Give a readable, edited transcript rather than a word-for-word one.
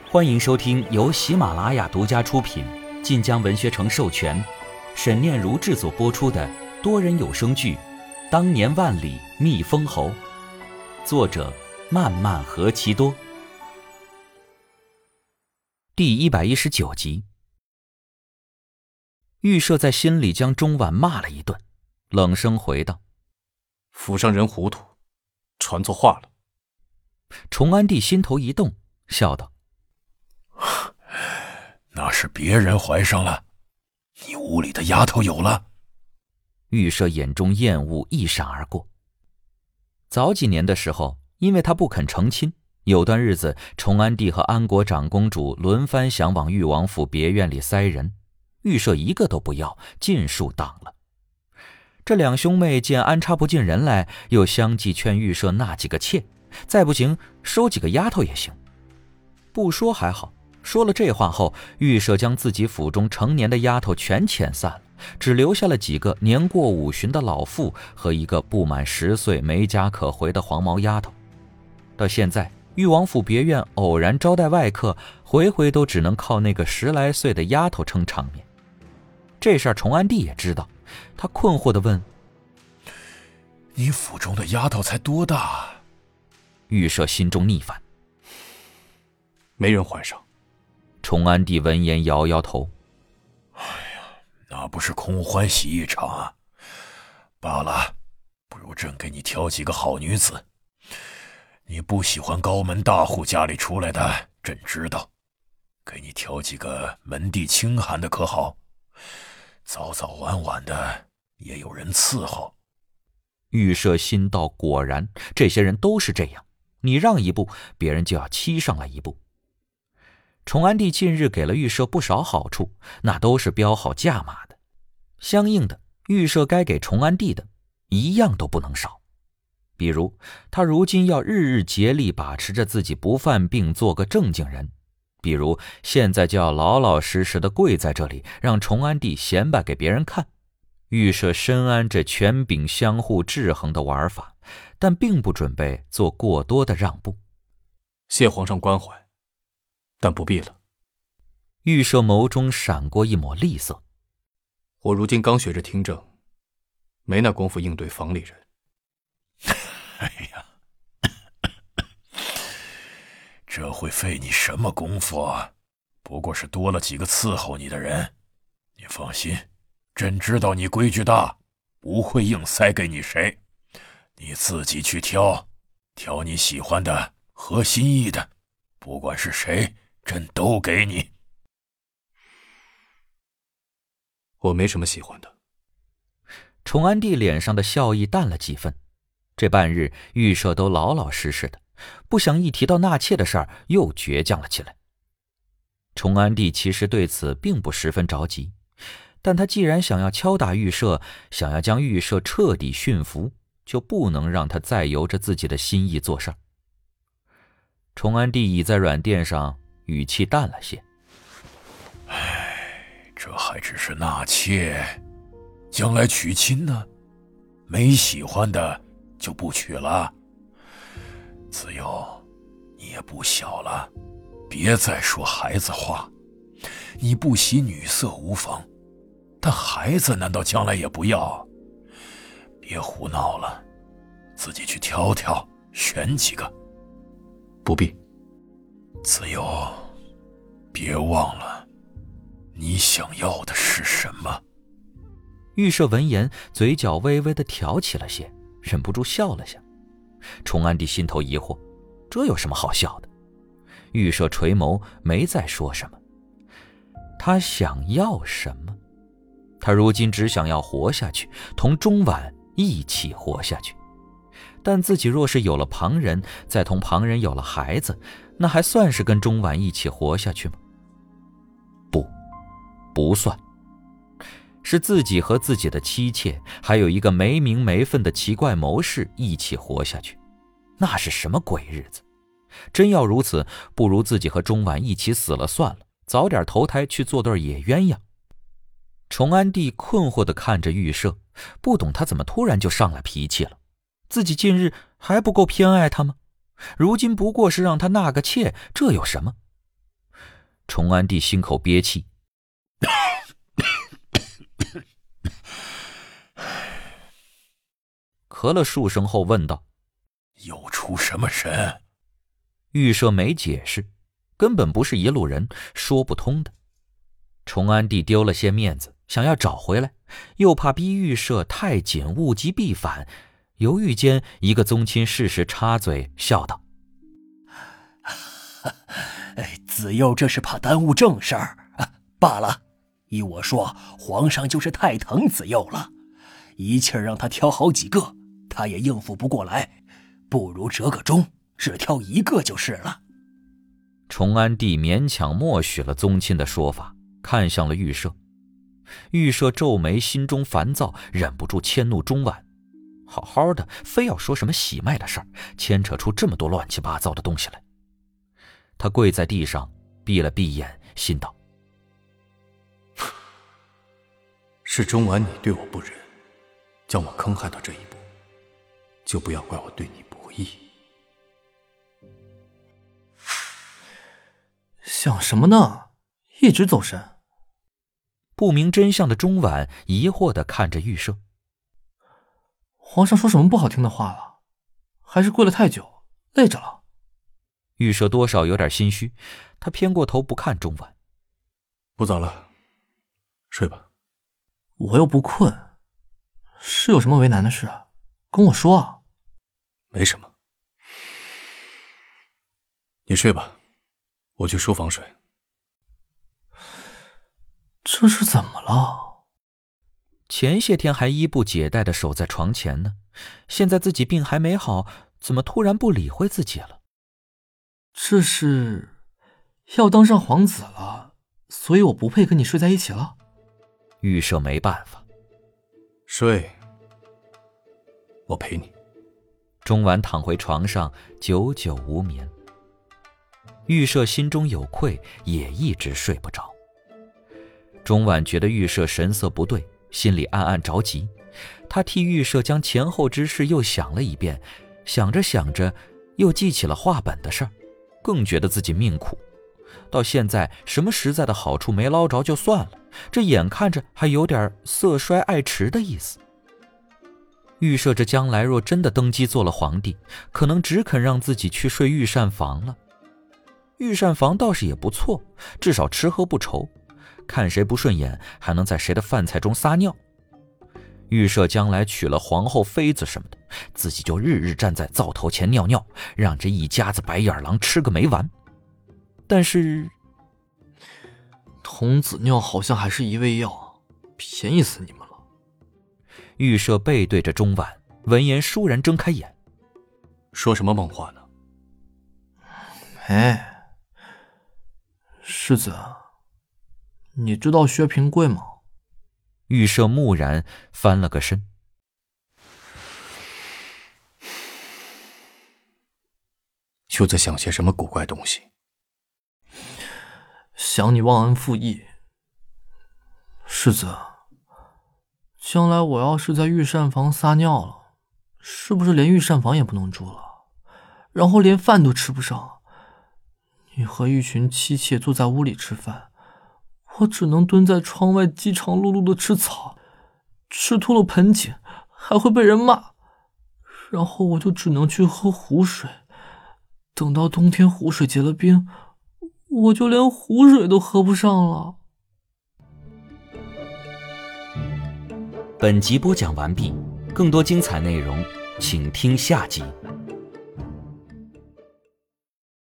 欢迎收听由喜马拉雅独家出品、晋江文学城授权、沈念如制作播出的多人有声剧《当年万里觅封侯》，作者漫漫何其多。第119集。预设在心里将钟婉骂了一顿，冷声回道： 府上人糊涂，传错话了。 崇安帝心头一动，笑道： 那是别人怀上了，你屋里的丫头有了。 预设眼中厌恶一闪而过。早几年的时候，因为他不肯成亲，有段日子崇安帝和安国长公主轮番想往裕王府别院里塞人，预设一个都不要，尽数挡了。这两兄妹见安插不进人来，又相继劝预设纳几个妾，再不行收几个丫头也行。不说还好，说了这话后，预设将自己府中成年的丫头全遣散了，只留下了几个年过50旬的老妇和一个不满10岁没家可回的黄毛丫头。到现在，裕王府别院偶然招待外客，回回都只能靠那个10来岁的丫头撑场面。这事儿崇安帝也知道，他困惑地问： 你府中的丫头才多大？ 预设心中逆反。 没人怀上。 崇安帝闻言摇摇头： 那不是空欢喜一场啊！罢了，不如朕给你挑几个好女子。你不喜欢高门大户家里出来的，朕知道。给你挑几个门第清寒的可好？早早晚晚的也有人伺候。 预设心道，果然这些人都是这样，你让一步，别人就要欺上来一步。崇安帝近日给了预设不少好处，那都是标好价码的，相应的，预设该给崇安帝的一样都不能少。比如他如今要日日竭力把持着自己不犯病，做个正经人，比如现在就要老老实实的跪在这里，让崇安帝显摆给别人看。预设深谙这权柄相互制衡的玩法，但并不准备做过多的让步。 谢皇上关怀，但不必了。 预设眸中闪过一抹厉色。 我如今刚学着听政，没那功夫应对房里人。 哎呀，这会费你什么功夫啊？不过是多了几个伺候你的人。你放心，朕知道你规矩大，不会硬塞给你谁。你自己去挑你喜欢的，合心意的，不管是谁，朕都给你。 我没什么喜欢的。 崇安帝脸上的笑意淡了几分，这半日预设都老老实实的，不想一提到纳妾的事儿又倔强了起来。崇安帝其实对此并不十分着急，但他既然想要敲打预设，想要将预设彻底驯服，就不能让他再由着自己的心意做事儿。崇安帝倚在软垫上，语气淡了些： 这还只是纳妾，将来娶亲呢？没喜欢的就不娶了。子由，你也不小了，别再说孩子话。你不喜女色无妨，但孩子难道将来也不要？别胡闹了，自己去挑挑，选几个。 不必。 子由，别忘了你想要的是什么。 预设闻言，嘴角微微的挑起了些，忍不住笑了下。崇安帝心头疑惑，这有什么好笑的？预设垂眸，没再说什么。他想要什么？他如今只想要活下去，同钟婉一起活下去。但自己若是有了旁人，再同旁人有了孩子，那还算是跟钟婉一起活下去吗？不算。是自己和自己的妻妾，还有一个没名没分的奇怪谋士一起活下去，那是什么鬼日子？真要如此，不如自己和钟婉一起死了算了，早点投胎去做对野鸳鸯。崇安帝困惑地看着预设，不懂他怎么突然就上了脾气了。自己近日还不够偏爱他吗？如今不过是让他纳个妾，这有什么？ 崇安帝心口憋气，咳了数声后问道： 又出什么神？ 预设没解释，根本不是一路人，说不通的。崇安帝丢了些面子，想要找回来，又怕逼预设太紧，物极必反，犹豫间，一个宗亲适时插嘴笑道： 子佑这是怕耽误正事儿，罢了。依我说，皇上就是太疼子佑了，一气儿让他挑好几个，他也应付不过来，不如折个中，只挑一个就是了。 崇安帝勉强默许了宗亲的说法，看向了预设。预设皱眉，心中烦躁，忍不住迁怒钟婉。好好的，非要说什么喜脉的事儿，牵扯出这么多乱七八糟的东西来。他跪在地上，闭了闭眼，心道： 是钟婉你对我不仁，将我坑害到这一步，就不要怪我对你不义。 想什么呢？一直走神。 不明真相的钟婉疑惑地看着预设。 皇上说什么不好听的话了？还是跪了太久，累着了？ 预设多少有点心虚，他偏过头不看钟婉。 不早了，睡吧。 我又不困，是有什么为难的事？跟我说啊。 没什么，你睡吧，我去书房睡。 这是怎么了？ 前些天还衣不解带地守在床前呢，现在自己病还没好，怎么突然不理会自己了？ 这是要当上皇子了，所以我不配跟你睡在一起了？ 预设没办法。 睡，我陪你。 钟婉躺回床上，久久无眠。预设心中有愧，也一直睡不着。钟婉觉得预设神色不对，心里暗暗着急。他替预设将前后之事又想了一遍，想着想着，又记起了画本的事儿，更觉得自己命苦。到现在什么实在的好处没捞着就算了，这眼看着还有点色衰爱弛的意思。预设着将来若真的登基做了皇帝，可能只肯让自己去睡御膳房了。御膳房倒是也不错，至少吃喝不愁，看谁不顺眼还能在谁的饭菜中撒尿。预设将来娶了皇后妃子什么的，自己就日日站在灶头前尿尿，让这一家子白眼狼吃个没完。但是童子尿好像还是一味药，便宜死你们了。 预设背对着钟婉，闻言倏然睁开眼。 说什么梦话呢？ 世子，你知道薛平贵吗？ 预设木然翻了个身。 又在想些什么古怪东西？ 想你忘恩负义。世子，将来我要是在御膳房撒尿了，是不是连御膳房也不能住了？然后连饭都吃不上，你和一群妻妾坐在屋里吃饭，我只能蹲在窗外饥肠辘辘的吃草，吃秃了盆景还会被人骂，然后我就只能去喝湖水，等到冬天湖水结了冰，我就连湖水都喝不上了。 本集播讲完毕，更多精彩内容请听下集。